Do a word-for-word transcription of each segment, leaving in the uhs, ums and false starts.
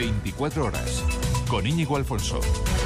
veinticuatro horas, con Íñigo Alfonso.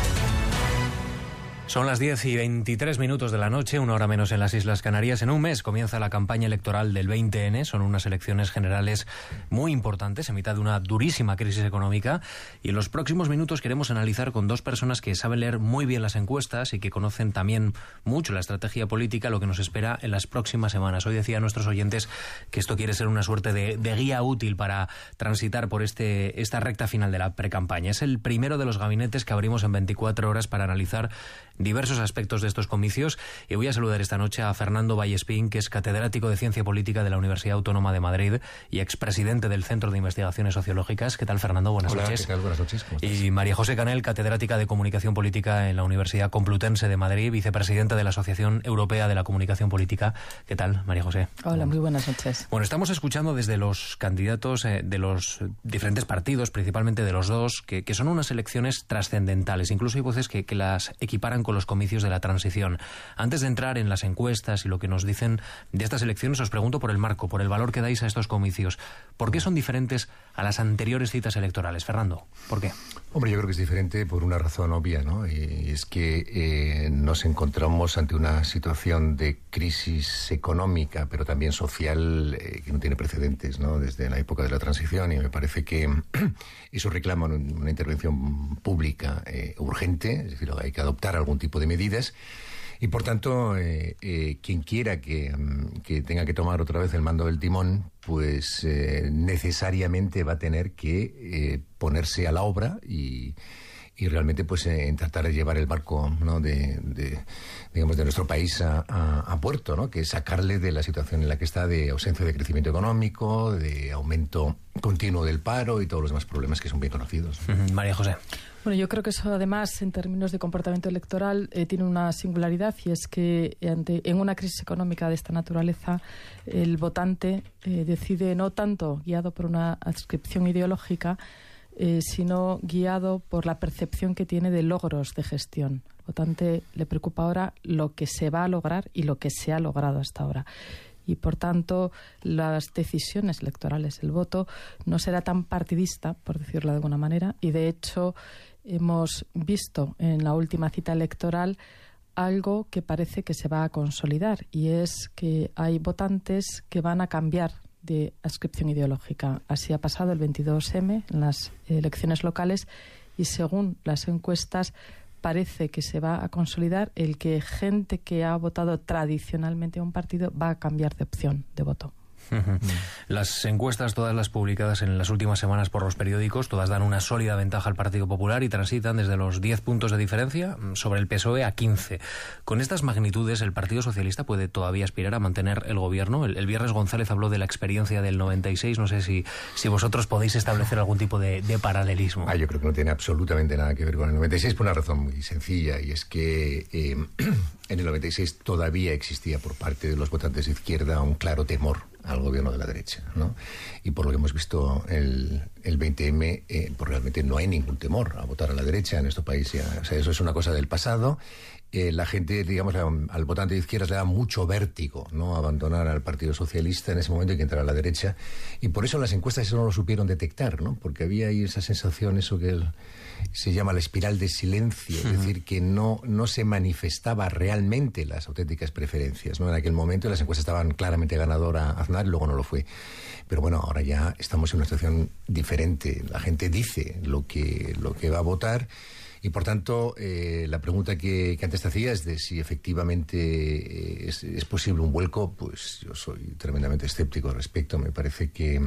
Son las diez y veintitrés minutos de la noche, una hora menos en las Islas Canarias. En un mes comienza la campaña electoral del veinte ene. Son unas elecciones generales muy importantes en mitad de una durísima crisis económica. Y en los próximos minutos queremos analizar con dos personas que saben leer muy bien las encuestas y que conocen también mucho la estrategia política, lo que nos espera en las próximas semanas. Hoy decía a nuestros oyentes que esto quiere ser una suerte de, de guía útil para transitar por este, esta recta final de la precampaña. Es el primero de los gabinetes que abrimos en veinticuatro horas para analizar diversos aspectos de estos comicios, y voy a saludar esta noche a Fernando Vallespín, que es catedrático de Ciencia Política de la Universidad Autónoma de Madrid y expresidente del Centro de Investigaciones Sociológicas. ¿Qué tal, Fernando? Buenas Hola, noches. ¿qué tal? Buenas noches. ¿Cómo estás? Y María José Canel, catedrática de Comunicación Política en la Universidad Complutense de Madrid, vicepresidenta de la Asociación Europea de la Comunicación Política. ¿Qué tal, María José? Hola, muy buenas noches. Bueno, estamos escuchando desde los candidatos eh, de los diferentes partidos, principalmente de los dos, que, que son unas elecciones trascendentales. Incluso hay voces que, que las equiparan con los comicios de la transición. Antes de entrar en las encuestas y lo que nos dicen de estas elecciones, os pregunto por el marco, por el valor que dais a estos comicios. ¿Por qué son diferentes a las anteriores citas electorales? Fernando, ¿por qué? Hombre, yo creo que es diferente por una razón obvia, ¿no? Y es que eh, nos encontramos ante una situación de crisis económica, pero también social, eh, que no tiene precedentes, ¿no? Desde la época de la transición, y me parece que eso reclama una intervención pública eh, urgente, es decir, hay que adoptar algún tipo de medidas. Y por tanto, eh, eh, quien quiera que, que tenga que tomar otra vez el mando del timón, pues eh, necesariamente va a tener que eh, ponerse a la obra y, y realmente pues eh, tratar de llevar el barco, ¿no?, de, de digamos de nuestro país a, a, a puerto, ¿no?, que es sacarle de la situación en la que está, de ausencia de crecimiento económico, de aumento continuo del paro y todos los demás problemas que son bien conocidos. Uh-huh. María José. Bueno, yo creo que eso además, en términos de comportamiento electoral, eh, tiene una singularidad, y es que ante, en una crisis económica de esta naturaleza, el votante eh, decide no tanto guiado por una adscripción ideológica, eh, sino guiado por la percepción que tiene de logros de gestión. Al votante le preocupa ahora lo que se va a lograr y lo que se ha logrado hasta ahora. Y, por tanto, las decisiones electorales, el voto, no será tan partidista, por decirlo de alguna manera, y, de hecho, hemos visto en la última cita electoral algo que parece que se va a consolidar, y es que hay votantes que van a cambiar de adscripción ideológica. Así ha pasado el veintidós eme en las elecciones locales, y según las encuestas parece que se va a consolidar el que gente que ha votado tradicionalmente a un partido va a cambiar de opción de voto. Uh-huh. Las encuestas, todas las publicadas en las últimas semanas por los periódicos, todas dan una sólida ventaja al Partido Popular y transitan desde los diez puntos de diferencia sobre el P S O E a quince. Con estas magnitudes, ¿el Partido Socialista puede todavía aspirar a mantener el gobierno? El, el viernes González habló de la experiencia del noventa y seis. No sé si, si vosotros podéis establecer algún tipo de, de paralelismo. Ah, yo creo que no tiene absolutamente nada que ver con el noventa y seis, por una razón muy sencilla, y es que eh, en el noventa y seis todavía existía por parte de los votantes de izquierda un claro temor al gobierno de la derecha, ¿no? Y por lo que hemos visto el, el veinte eme, eh, pues realmente no hay ningún temor a votar a la derecha en este país. Ya. O sea, eso es una cosa del pasado. Eh, la gente, digamos, al votante de izquierdas le da mucho vértigo, ¿no?, abandonar al Partido Socialista en ese momento, hay que entrar a la derecha. Y por eso las encuestas eso no lo supieron detectar, ¿no? Porque había ahí esa sensación, eso que el, se llama la espiral de silencio, es decir, que no, no se manifestaba realmente las auténticas preferencias, ¿no? En aquel momento las encuestas estaban claramente ganadora a Aznar y luego no lo fue. Pero bueno, ahora ya estamos en una situación diferente. La gente dice lo que, lo que va a votar. Y por tanto, eh, la pregunta que, que antes te hacía es de si efectivamente eh, es, es posible un vuelco. Pues yo soy tremendamente escéptico al respecto. Me parece que,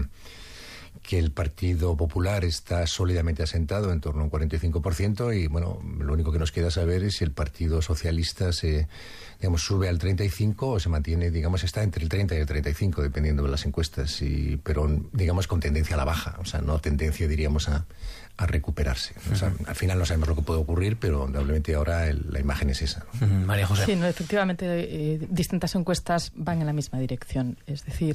que el Partido Popular está sólidamente asentado en torno a un cuarenta y cinco por ciento, y bueno, lo único que nos queda saber es si el Partido Socialista se, digamos, sube al treinta y cinco o se mantiene, digamos, está entre el treinta y el treinta y cinco, dependiendo de las encuestas, y, pero digamos con tendencia a la baja, o sea, no tendencia, diríamos, a a recuperarse. O sea, al final no sabemos lo que puede ocurrir, pero probablemente ahora el, la imagen es esa, ¿no? Uh-huh. María José. Sí, no, efectivamente, eh, distintas encuestas van en la misma dirección. Es decir,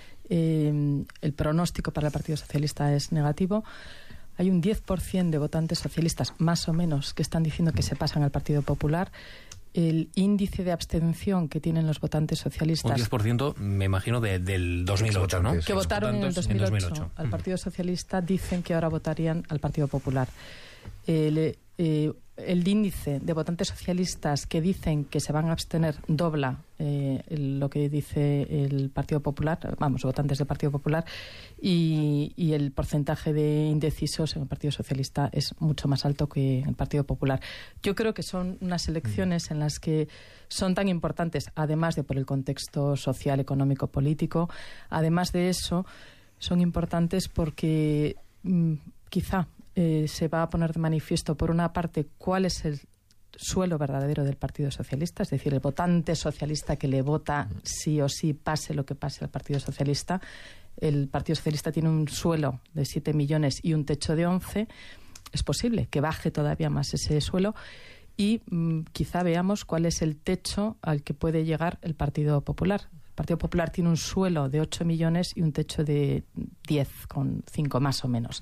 eh, el pronóstico para el Partido Socialista es negativo. Hay un diez por ciento de votantes socialistas, más o menos, que están diciendo que se pasan al Partido Popular. el índice de abstención que tienen los votantes socialistas... Un diez por ciento, me imagino, de, del dos mil ocho, ¿no? Que votaron en el dos mil ocho, en dos mil ocho al Partido Socialista, dicen que ahora votarían al Partido Popular. El, eh, el índice de votantes socialistas que dicen que se van a abstener dobla eh, el, lo que dice el Partido Popular, vamos, votantes del Partido Popular, y, y el porcentaje de indecisos en el Partido Socialista es mucho más alto que en el Partido Popular. Yo creo que son unas elecciones en las que son tan importantes, además de por el contexto social, económico, político, además de eso, son importantes porque mmm, quizá Eh, se va a poner de manifiesto, por una parte, cuál es el suelo verdadero del Partido Socialista, es decir, el votante socialista que le vota sí o sí, pase lo que pase al Partido Socialista. El Partido Socialista tiene un suelo de siete millones y un techo de once. Es posible que baje todavía más ese suelo y mmm, quizá veamos cuál es el techo al que puede llegar el Partido Popular. El Partido Popular tiene un suelo de ocho millones y un techo de diez con cinco más o menos.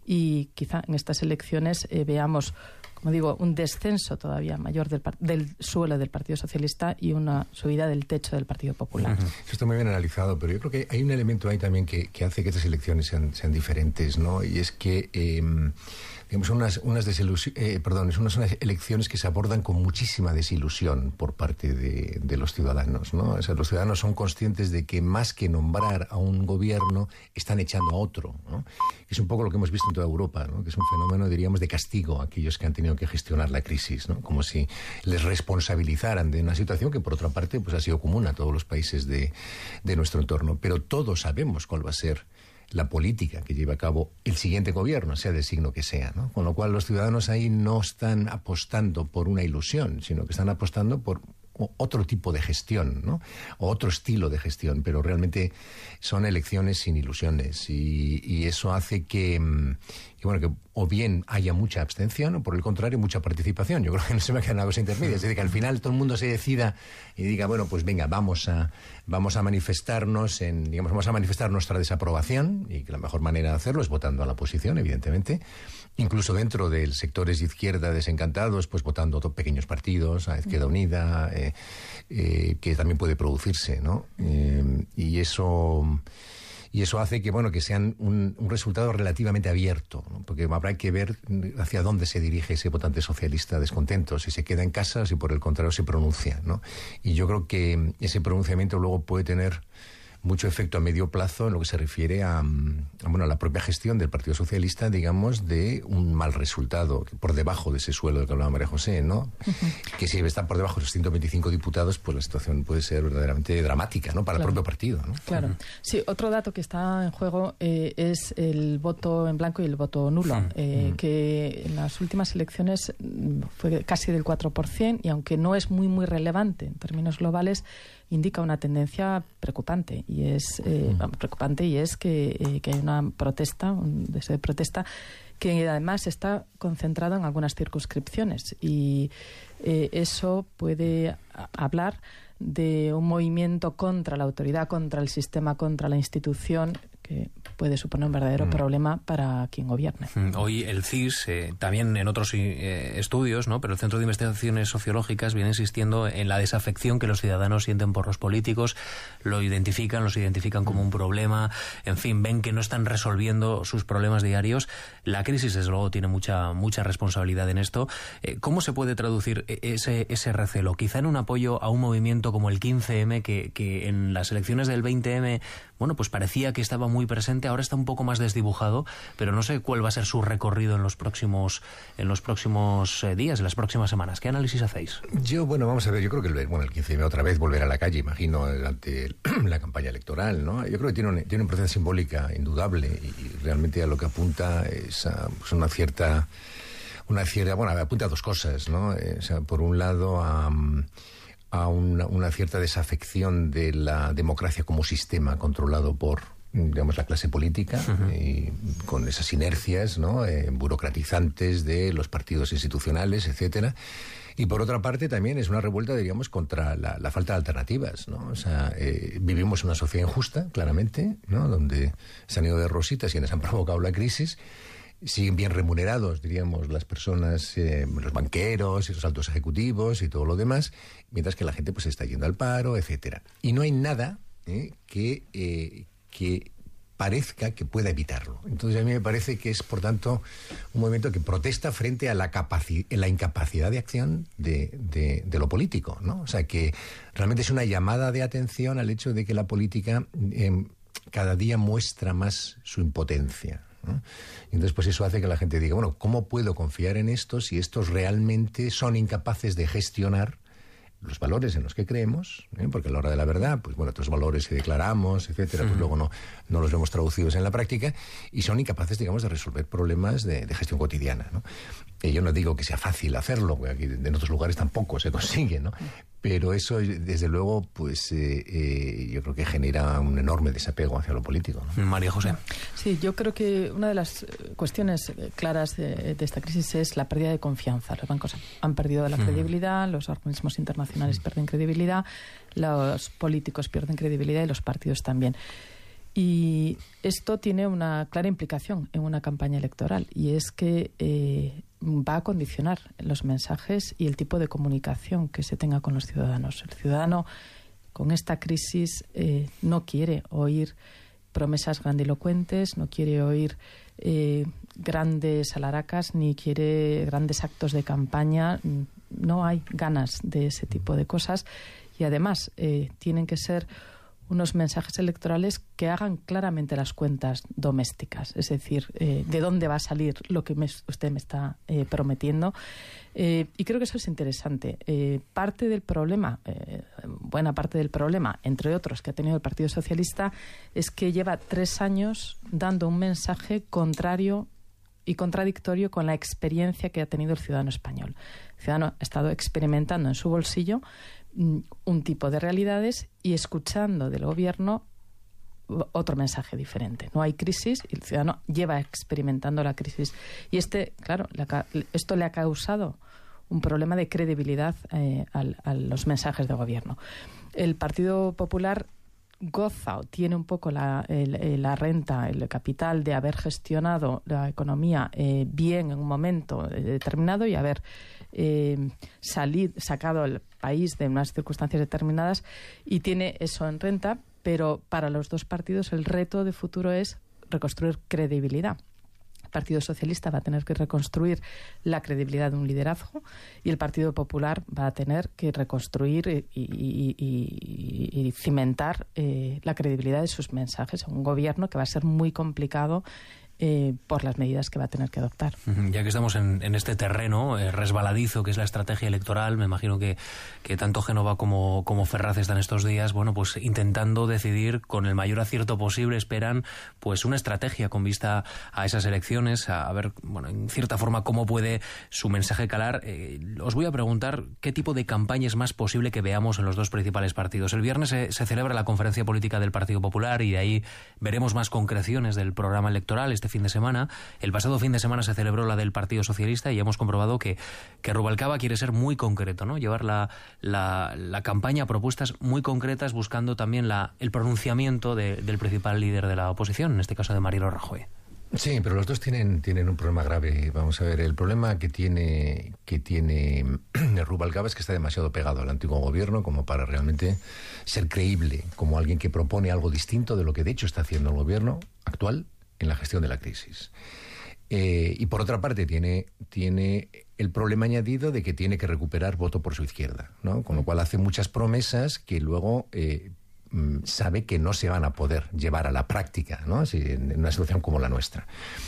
Y quizá en estas elecciones eh, veamos, como digo, un descenso todavía mayor del, del suelo del Partido Socialista y una subida del techo del Partido Popular. Uh-huh. Eso está muy bien analizado, pero yo creo que hay un elemento ahí también que, que hace que estas elecciones sean, sean diferentes, ¿no? Y es que... Eh, digamos, son unas, unas, desilusi- eh, perdón, son unas, unas elecciones que se abordan con muchísima desilusión por parte de, de los ciudadanos, ¿no? O sea, los ciudadanos son conscientes de que más que nombrar a un gobierno, están echando a otro, ¿no? Es un poco lo que hemos visto en toda Europa, ¿no? Que es un fenómeno, diríamos, de castigo a aquellos que han tenido que gestionar la crisis, ¿no? Como si les responsabilizaran de una situación que, por otra parte, pues ha sido común a todos los países de, de nuestro entorno. Pero todos sabemos cuál va a ser la política que lleve a cabo el siguiente gobierno, sea del signo que sea, ¿no? Con lo cual los ciudadanos ahí no están apostando por una ilusión, sino que están apostando por otro tipo de gestión, ¿no? O otro estilo de gestión, pero realmente son elecciones sin ilusiones y, y eso hace que, que, bueno, que o bien haya mucha abstención o por el contrario mucha participación. Yo creo que no se me queda una cosa intermedia, es decir, que al final todo el mundo se decida y diga, bueno, pues venga, vamos a vamos a manifestarnos en, digamos, vamos a manifestar nuestra desaprobación y que la mejor manera de hacerlo es votando a la oposición, evidentemente. Incluso dentro de sectores de izquierda desencantados, pues votando a pequeños partidos, a Izquierda Unida, eh, eh, que también puede producirse, ¿no? Eh, y eso y eso hace que, bueno, que sean un, un resultado relativamente abierto, ¿no? Porque habrá que ver hacia dónde se dirige ese votante socialista descontento, si se queda en casa o si por el contrario se pronuncia, ¿no? Y yo creo que ese pronunciamiento luego puede tener mucho efecto a medio plazo en lo que se refiere a, a, bueno, a la propia gestión del Partido Socialista, digamos, de un mal resultado, por debajo de ese suelo del que hablaba María José, ¿no? Uh-huh. Que si está por debajo de los ciento veinticinco diputados, pues la situación puede ser verdaderamente dramática, ¿no? Para claro. el propio partido, ¿no? Claro. Uh-huh. Sí, otro dato que está en juego eh, es el voto en blanco y el voto nulo, uh-huh. eh, uh-huh. que en las últimas elecciones fue casi del cuatro por ciento y aunque no es muy, muy relevante en términos globales, indica una tendencia preocupante y es eh, mm. preocupante y es que, eh, que hay una protesta, un deseo de protesta que además está concentrado en algunas circunscripciones y eh, eso puede a- hablar de un movimiento contra la autoridad, contra el sistema, contra la institución, que puede suponer un verdadero mm. problema para quien gobierne. Hoy el C I S, eh, también en otros eh, estudios, ¿no? Pero el Centro de Investigaciones Sociológicas viene insistiendo en la desafección que los ciudadanos sienten por los políticos, lo identifican, los identifican como un problema, en fin, ven que no están resolviendo sus problemas diarios. La crisis, desde luego, tiene mucha mucha responsabilidad en esto. Eh, ¿Cómo se puede traducir ese, ese recelo? Quizá en un apoyo a un movimiento como el quince eme, que, que en las elecciones del veinte eme, bueno, pues parecía que estaba muy presente, ahora está un poco más desdibujado, pero no sé cuál va a ser su recorrido en los próximos en los próximos eh, días, en las próximas semanas. ¿Qué análisis hacéis? Yo, bueno, vamos a ver, yo creo que el, bueno, el quince eme otra vez volverá a la calle, imagino, durante la campaña electoral, ¿no? Yo creo que tiene, un, tiene una importancia simbólica indudable y realmente a lo que apunta es a, pues una cierta, una cierta, bueno, apunta a dos cosas, ¿no? Eh, o sea, por un lado a... a una, una cierta desafección de la democracia como sistema controlado por, digamos, la clase política, uh-huh. y con esas inercias, ¿no? eh, burocratizantes de los partidos institucionales, etcétera. Y por otra parte también es una revuelta, diríamos, contra la, la falta de alternativas, ¿no? O sea, eh, vivimos en una sociedad injusta, claramente, ¿no? Donde se han ido de rositas y quienes han provocado la crisis. siguen bien remunerados, diríamos, las personas, eh, los banqueros y los altos ejecutivos y todo lo demás, mientras que la gente pues está yendo al paro, etcétera. Y no hay nada eh, que, eh, que parezca que pueda evitarlo. Entonces a mí me parece que es, por tanto, un movimiento que protesta frente a la, capaci- la incapacidad de acción de, de, de lo político, ¿no? O sea, que realmente es una llamada de atención al hecho de que la política eh, cada día muestra más su impotencia, ¿no? Y entonces pues eso hace que la gente diga, bueno, ¿cómo puedo confiar en estos si estos realmente son incapaces de gestionar los valores en los que creemos, ¿eh? Porque a la hora de la verdad, pues bueno, otros valores que declaramos, etcétera, pues luego no, no los vemos traducidos en la práctica y son incapaces, digamos, de resolver problemas de, de gestión cotidiana, ¿no? Y yo no digo que sea fácil hacerlo, porque aquí en otros lugares tampoco se consigue, ¿no? Pero eso, desde luego, pues eh, eh, yo creo que genera un enorme desapego hacia lo político, ¿no? María José. Sí, yo creo que una de las cuestiones claras de, de esta crisis es la pérdida de confianza. Los bancos han perdido la credibilidad, los organismos internacionales pierden credibilidad, los políticos pierden credibilidad y los partidos también. Y esto tiene una clara implicación en una campaña electoral, y es que eh, va a condicionar los mensajes y el tipo de comunicación que se tenga con los ciudadanos. El ciudadano, con esta crisis, eh, no quiere oír promesas grandilocuentes, no quiere oír eh, grandes alaracas, ni quiere grandes actos de campaña. No hay ganas de ese tipo de cosas, y además eh, tienen que ser unos mensajes electorales que hagan claramente las cuentas domésticas, es decir, eh, de dónde va a salir lo que me, usted me está eh, prometiendo. Eh, y creo que eso es interesante. Eh, parte del problema, eh, buena parte del problema, entre otros, que ha tenido el Partido Socialista, es que lleva tres años dando un mensaje contrario y contradictorio con la experiencia que ha tenido el ciudadano español. El ciudadano ha estado experimentando en su bolsillo un tipo de realidades y escuchando del gobierno otro mensaje diferente. No hay crisis y el ciudadano lleva experimentando la crisis. Y este, claro, esto le ha causado un problema de credibilidad eh, a, a los mensajes de gobierno. El Partido Popular goza o tiene un poco la, el, la renta, el capital de haber gestionado la economía eh, bien en un momento determinado y haber eh, salido, sacado al país de unas circunstancias determinadas, y tiene eso en renta, pero para los dos partidos el reto de futuro es reconstruir credibilidad. El Partido Socialista va a tener que reconstruir la credibilidad de un liderazgo y el Partido Popular va a tener que reconstruir y, y, y, y cimentar eh, la credibilidad de sus mensajes en un gobierno que va a ser muy complicado Eh, por las medidas que va a tener que adoptar. Ya que estamos en, en este terreno eh, resbaladizo que es la estrategia electoral, me imagino que, que tanto Génova como, como Ferraz están estos días, bueno, pues intentando decidir con el mayor acierto posible, esperan pues una estrategia con vista a esas elecciones, a, a ver, bueno, en cierta forma cómo puede su mensaje calar. Eh, os voy a preguntar qué tipo de campaña es más posible que veamos en los dos principales partidos. El viernes se, se celebra la conferencia política del Partido Popular y de ahí veremos más concreciones del programa electoral este fin de semana. El pasado fin de semana se celebró la del Partido Socialista y hemos comprobado que, que Rubalcaba quiere ser muy concreto, ¿no? Llevar la, la, la campaña a propuestas muy concretas, buscando también la, el pronunciamiento de, del principal líder de la oposición, en este caso de Mariano Rajoy. Sí, pero los dos tienen, tienen un problema grave. Vamos a ver, el problema que tiene, que tiene Rubalcaba es que está demasiado pegado al antiguo gobierno como para realmente ser creíble como alguien que propone algo distinto de lo que de hecho está haciendo el gobierno actual en la gestión de la crisis. Eh, y por otra parte tiene, tiene el problema añadido de que tiene que recuperar voto por su izquierda, ¿no? Con lo cual hace muchas promesas que luego eh, sabe que no se van a poder llevar a la práctica, ¿no? Si, en una situación como la nuestra.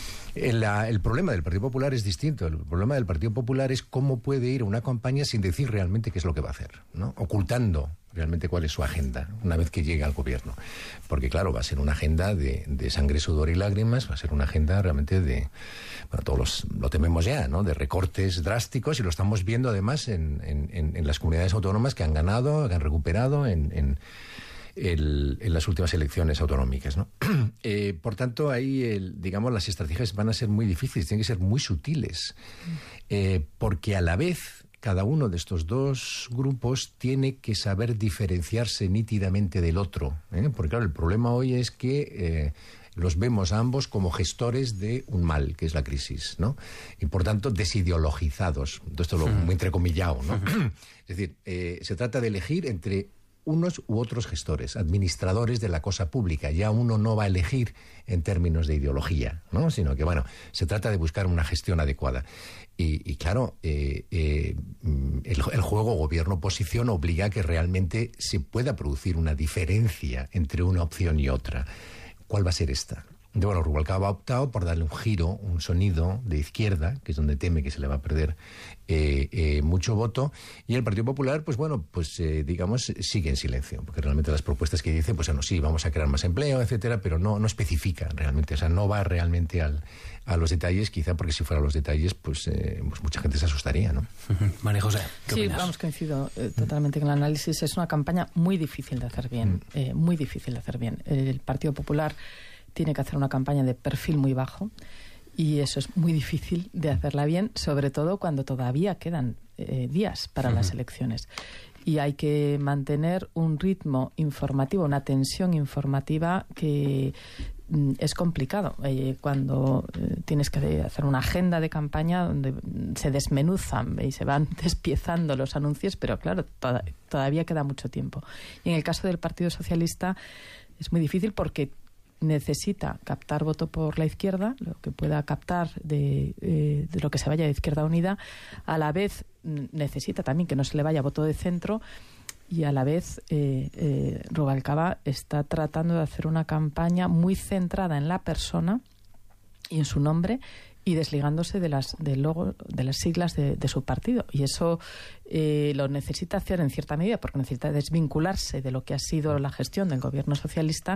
El, la, el problema del Partido Popular es distinto. El problema del Partido Popular es cómo puede ir a una campaña sin decir realmente qué es lo que va a hacer, ¿no? Ocultando realmente cuál es su agenda una vez que llegue al gobierno. Porque claro, va a ser una agenda de, de sangre, sudor y lágrimas, va a ser una agenda realmente de, bueno, todos los, lo tememos ya, ¿no? De recortes drásticos, y lo estamos viendo además en, en, en las comunidades autónomas que han ganado, que han recuperado en... en El, en las últimas elecciones autonómicas, ¿no? Eh, por tanto, ahí, el, digamos, las estrategias van a ser muy difíciles, tienen que ser muy sutiles, eh, porque a la vez cada uno de estos dos grupos tiene que saber diferenciarse nítidamente del otro, ¿eh? Porque claro, el problema hoy es que eh, los vemos a ambos como gestores de un mal, que es la crisis, ¿no? Y por tanto desideologizados. Esto lo muy entrecomillado, ¿no? Es decir, eh, se trata de elegir entre unos u otros gestores, administradores de la cosa pública. Ya uno no va a elegir en términos de ideología, ¿no? Sino que, bueno, se trata de buscar una gestión adecuada. Y, y claro, eh, eh, el, el juego gobierno-oposición obliga a que realmente se pueda producir una diferencia entre una opción y otra. ¿Cuál va a ser esta? De, bueno, Rubalcaba ha optado por darle un giro, un sonido de izquierda, que es donde teme que se le va a perder eh, eh, mucho voto, y el Partido Popular, pues bueno, pues eh, digamos, sigue en silencio, porque realmente las propuestas que dice, pues bueno, sí, vamos a crear más empleo, etcétera, pero no, no especifica realmente, o sea, no va realmente al, a los detalles, quizá porque si fuera a los detalles, pues, eh, pues mucha gente se asustaría, ¿no? María José, ¿qué Sí, opinas? vamos, coincido eh, totalmente con el análisis. Es una campaña muy difícil de hacer bien, mm. eh, muy difícil de hacer bien. El Partido Popular tiene que hacer una campaña de perfil muy bajo y eso es muy difícil de hacerla bien, sobre todo cuando todavía quedan eh, días para uh-huh. las elecciones. Y hay que mantener un ritmo informativo, una tensión informativa que mm, es complicado. Eh, cuando eh, tienes que hacer una agenda de campaña donde se desmenuzan y se van despiezando los anuncios, pero claro, to- todavía queda mucho tiempo. Y en el caso del Partido Socialista es muy difícil porque necesita captar voto por la izquierda, lo que pueda captar de, eh, de lo que se vaya de Izquierda Unida, a la vez necesita también que no se le vaya voto de centro y a la vez eh, eh, Rubalcaba está tratando de hacer una campaña muy centrada en la persona y en su nombre y desligándose de las del logo, de las siglas de, de su partido. Y eso eh, lo necesita hacer en cierta medida porque necesita desvincularse de lo que ha sido la gestión del gobierno socialista,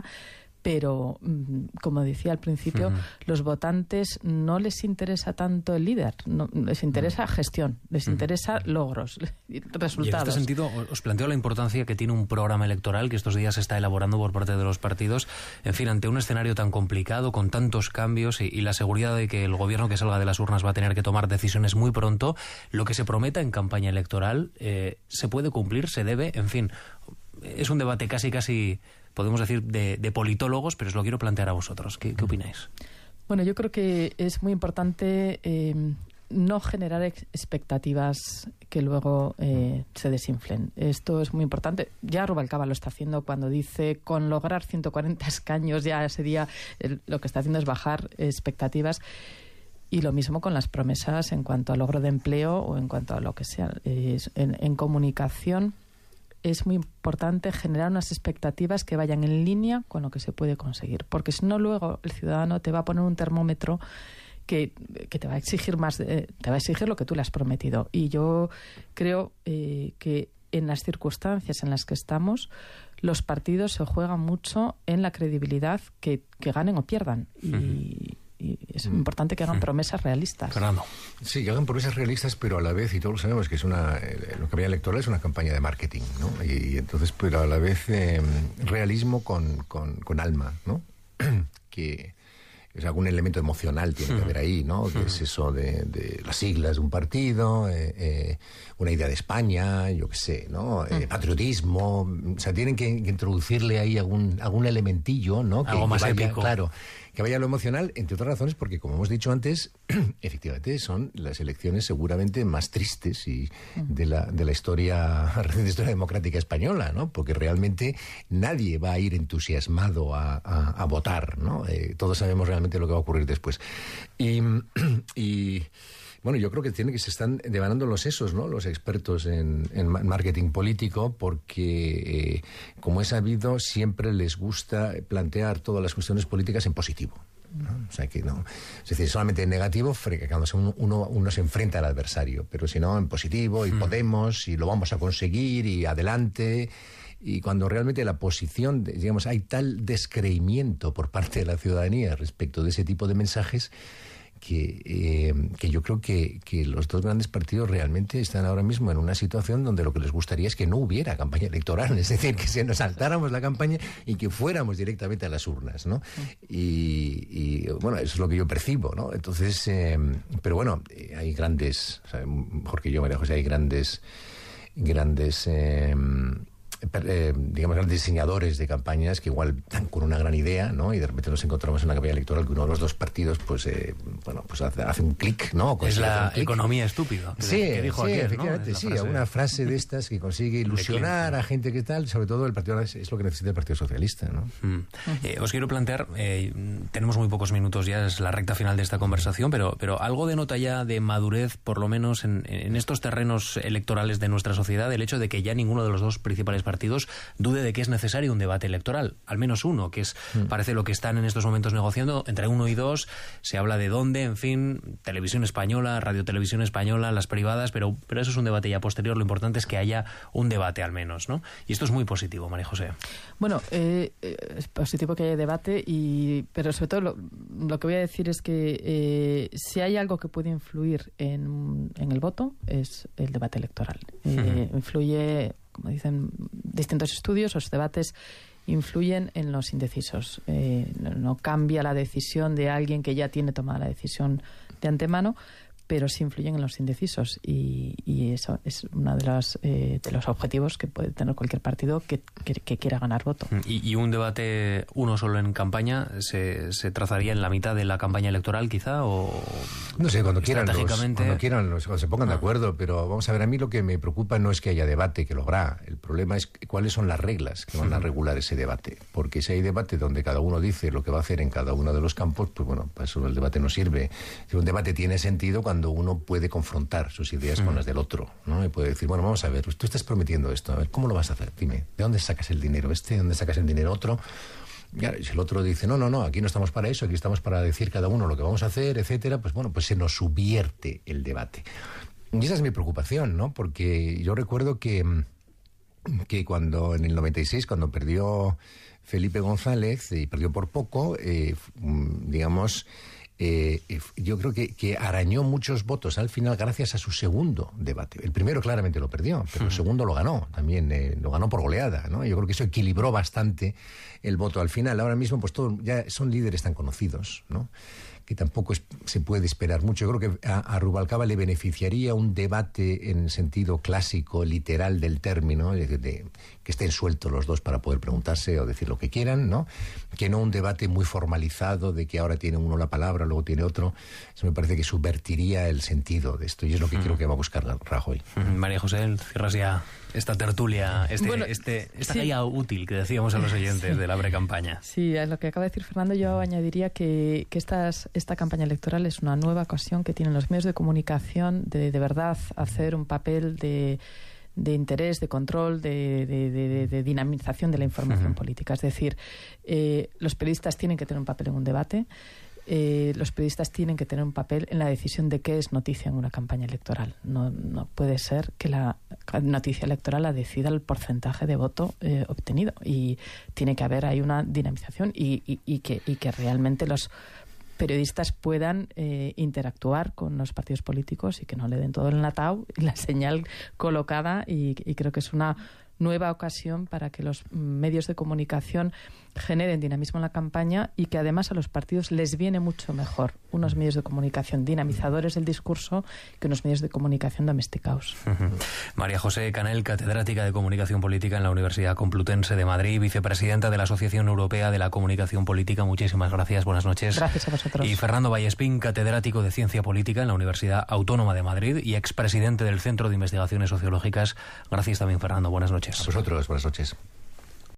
pero, como decía al principio, uh-huh. los votantes no les interesa tanto el líder, no, les interesa uh-huh. gestión, les uh-huh. interesa logros, resultados. Y en este sentido, os planteo la importancia que tiene un programa electoral que estos días se está elaborando por parte de los partidos, en fin, ante un escenario tan complicado, con tantos cambios y, y la seguridad de que el gobierno que salga de las urnas va a tener que tomar decisiones muy pronto, lo que se prometa en campaña electoral eh, se puede cumplir, se debe, en fin, es un debate casi casi... podemos decir, de, de politólogos, pero os lo quiero plantear a vosotros. ¿Qué, qué opináis? Bueno, yo creo que es muy importante eh, no generar ex- expectativas que luego eh, se desinflen. Esto es muy importante. Ya Rubalcaba lo está haciendo cuando dice con lograr ciento cuarenta escaños ya sería el, lo que está haciendo es bajar expectativas. Y lo mismo con las promesas en cuanto al logro de empleo o en cuanto a lo que sea. Eh, en, en comunicación es muy importante generar unas expectativas que vayan en línea con lo que se puede conseguir, porque si no luego el ciudadano te va a poner un termómetro que, que te va a exigir más, eh, te va a exigir lo que tú le has prometido. Y yo creo eh, que en las circunstancias en las que estamos, los partidos se juegan mucho en la credibilidad que, que ganen o pierdan. Y, uh-huh. y es importante que hagan promesas realistas. Fernando. Sí, que hagan promesas realistas, pero a la vez, y todos lo sabemos, que es una, eh, lo que había electoral es una campaña de marketing, ¿no? Y, y entonces, pero a la vez eh, realismo con, con, con alma, ¿no? Que es algún elemento emocional tiene que haber ahí, ¿no? Que es eso de, de las siglas de un partido, eh, eh, una idea de España, yo qué sé, ¿no? Eh, patriotismo, o sea, tienen que, que introducirle ahí algún, algún elementillo, ¿no? Que, algo más que vaya, épico. Claro, que vaya a lo emocional, entre otras razones, porque como hemos dicho antes, efectivamente son las elecciones seguramente más tristes y de la, de la historia, reciente historia democrática española, ¿no? Porque realmente nadie va a ir entusiasmado a, a, a votar, ¿no? Eh, todos sabemos realmente lo que va a ocurrir después. Y, y bueno, yo creo que tiene que se están devanando los sesos, ¿no? Los expertos en, en marketing político, porque, eh, como he sabido, siempre les gusta plantear todas las cuestiones políticas en positivo, ¿no? O sea que no, es decir, solamente en negativo cuando uno, uno, uno se enfrenta al adversario, pero si no, en positivo, y mm. podemos, y lo vamos a conseguir, y adelante. Y cuando realmente la posición, de, digamos, hay tal descreimiento por parte de la ciudadanía respecto de ese tipo de mensajes, que, eh, que yo creo que, que los dos grandes partidos realmente están ahora mismo en una situación donde lo que les gustaría es que no hubiera campaña electoral, es decir, que se nos saltáramos la campaña y que fuéramos directamente a las urnas, ¿no? Y, y bueno, eso es lo que yo percibo, ¿no? Entonces, eh, pero bueno, hay grandes, o sea, mejor que yo, María José, hay grandes, grandes... Eh, eh, digamos, grandes diseñadores de campañas que igual dan con una gran idea, ¿no? Y de repente nos encontramos en una campaña electoral que uno de los dos partidos, pues, eh, bueno, pues hace, hace un clic, ¿no? Es la economía estúpida. Sí, que dijo sí, aquel, efectivamente, ¿no? sí, frase una frase de estas que consigue ilusionar a gente que tal, sobre todo el partido es, es lo que necesita el Partido Socialista, ¿no? Mm. Eh, os quiero plantear, eh, tenemos muy pocos minutos ya, es la recta final de esta conversación, pero, pero algo denota ya de madurez, por lo menos en, en estos terrenos electorales de nuestra sociedad, el hecho de que ya ninguno de los dos principales partidos dude de que es necesario un debate electoral, al menos uno, que es mm. parece lo que están en estos momentos negociando. Entre uno y dos se habla de dónde, en fin, Televisión Española, Radio Televisión Española, las privadas, pero, pero eso es un debate ya posterior. Lo importante es que haya un debate al menos, ¿no? Y esto es muy positivo, María José. Bueno, eh, es positivo que haya debate, y pero sobre todo lo, lo que voy a decir es que eh, si hay algo que puede influir en, en el voto es el debate electoral. Eh, uh-huh. Influye, como dicen distintos estudios, los debates influyen en los indecisos. Eh, no, no cambia la decisión de alguien que ya tiene tomada la decisión de antemano, pero sí influyen en los indecisos, y, y eso es uno de los, eh, de los objetivos que puede tener cualquier partido que, que, que quiera ganar voto. ¿Y, y un debate uno solo en campaña se, se trazaría en la mitad de la campaña electoral quizá? O no sé, cuando quieran, los, estratégicamente... cuando quieran los, cuando se pongan ah. de acuerdo, pero vamos a ver, a mí lo que me preocupa no es que haya debate, que lo habrá, el problema es cuáles son las reglas que van a regular ese debate, porque si hay debate donde cada uno dice lo que va a hacer en cada uno de los campos, pues bueno, para eso el debate no sirve. Si un debate tiene sentido cuando uno puede confrontar sus ideas mm. con las del otro, ¿no? Y puede decir, bueno, vamos a ver, tú estás prometiendo esto, a ver, ¿cómo lo vas a hacer? Dime, ¿de dónde sacas el dinero este? ¿De dónde sacas el dinero otro? Y si el otro dice, no, no, no, aquí no estamos para eso, aquí estamos para decir cada uno lo que vamos a hacer, etcétera, pues bueno, pues se nos subvierte el debate. Y esa es mi preocupación, ¿no? Porque yo recuerdo que, que cuando, en el noventa y seis, cuando perdió Felipe González, y perdió por poco, eh, digamos... Eh, yo creo que, que arañó muchos votos al final gracias a su segundo debate. El primero claramente lo perdió, pero el segundo lo ganó también, eh, lo ganó por goleada, ¿no? Yo creo que eso equilibró bastante el voto al final. Ahora mismo pues todos ya son líderes tan conocidos, ¿no?, que tampoco es, se puede esperar mucho. Yo creo que a, a Rubalcaba le beneficiaría un debate en sentido clásico, literal del término, de, de, que estén sueltos los dos para poder preguntarse o decir lo que quieran, ¿no? Que no un debate muy formalizado de que ahora tiene uno la palabra, luego tiene otro. Eso me parece que subvertiría el sentido de esto, y es lo que mm. creo que va a buscar Rajoy. Mm. María José, cierras ya esta tertulia, este, bueno, este, esta sí. guía útil que decíamos a los oyentes sí. de la pre-campaña. Sí, a lo que acaba de decir Fernando, yo mm. añadiría que, que estas, esta campaña electoral es una nueva ocasión que tienen los medios de comunicación de de verdad hacer un papel de, de interés, de control, de, de, de, de dinamización de la información uh-huh. política. Es decir, eh, los periodistas tienen que tener un papel en un debate. Eh, los periodistas tienen que tener un papel en la decisión de qué es noticia en una campaña electoral. No, no puede ser que la noticia electoral la decida el porcentaje de voto eh, obtenido, y tiene que haber ahí una dinamización y, y, y, que, y que realmente los periodistas puedan eh, interactuar con los partidos políticos y que no le den todo el enlatado y la señal colocada, y, y creo que es una nueva ocasión para que los medios de comunicación generen dinamismo en la campaña, y que además a los partidos les viene mucho mejor unos medios de comunicación dinamizadores del discurso que unos medios de comunicación domesticados. Uh-huh. María José Canel, catedrática de Comunicación Política en la Universidad Complutense de Madrid, vicepresidenta de la Asociación Europea de la Comunicación Política. Muchísimas gracias, buenas noches. Gracias a vosotros. Y Fernando Vallespín, catedrático de Ciencia Política en la Universidad Autónoma de Madrid y expresidente del Centro de Investigaciones Sociológicas. Gracias también, Fernando, buenas noches. A vosotros, buenas noches.